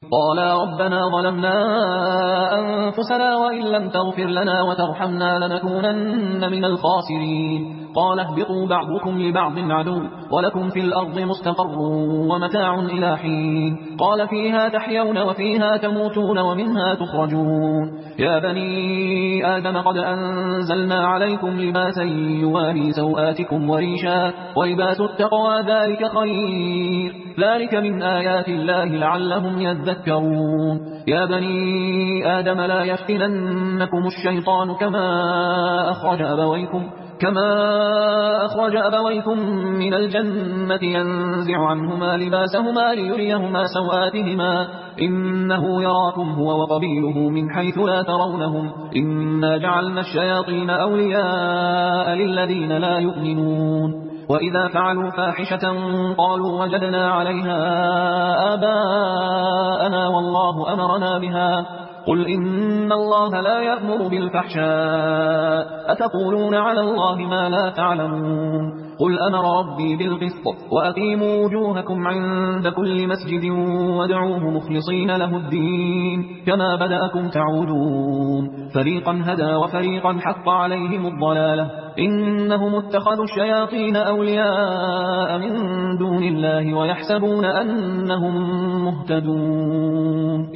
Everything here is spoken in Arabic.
قالا ربنا ظلمنا أنفسنا وإن لم تغفر لنا وترحمنا لنكونن من الخاسرين. قال اهبطوا بعضكم لبعض عدو ولكم في الأرض مستقر ومتاع إلى حين. قال فيها تحيون وفيها تموتون ومنها تخرجون. يا بني آدم قد أنزلنا عليكم لباسا يواري سوآتكم وريشا ولباس التقوى ذلك خير ذلك من آيات الله لعلهم يذكرون. يا بني آدم لا يفتننكم الشيطان كما أخرج أبويكم من الجنة ينزع عنهما لباسهما ليريهما سوآتهما إنه يراكم هو وقبيله من حيث لا ترونهم إنا جعلنا الشياطين أولياء للذين لا يؤمنون. وإذا فعلوا فاحشة قالوا وجدنا عليها آباءنا والله أمرنا بها قل إن الله لا يأمر بالفحشاء أتقولون على الله ما لا تعلمون. قل أمر ربي بالقسط وأقيموا وجوهكم عند كل مسجد وادعوه مخلصين له الدين كما بدأكم تعودون. فريقا هدى وفريقا حق عليهم الضلالة إنهم اتخذوا الشياطين أولياء من دون الله ويحسبون أنهم مهتدون.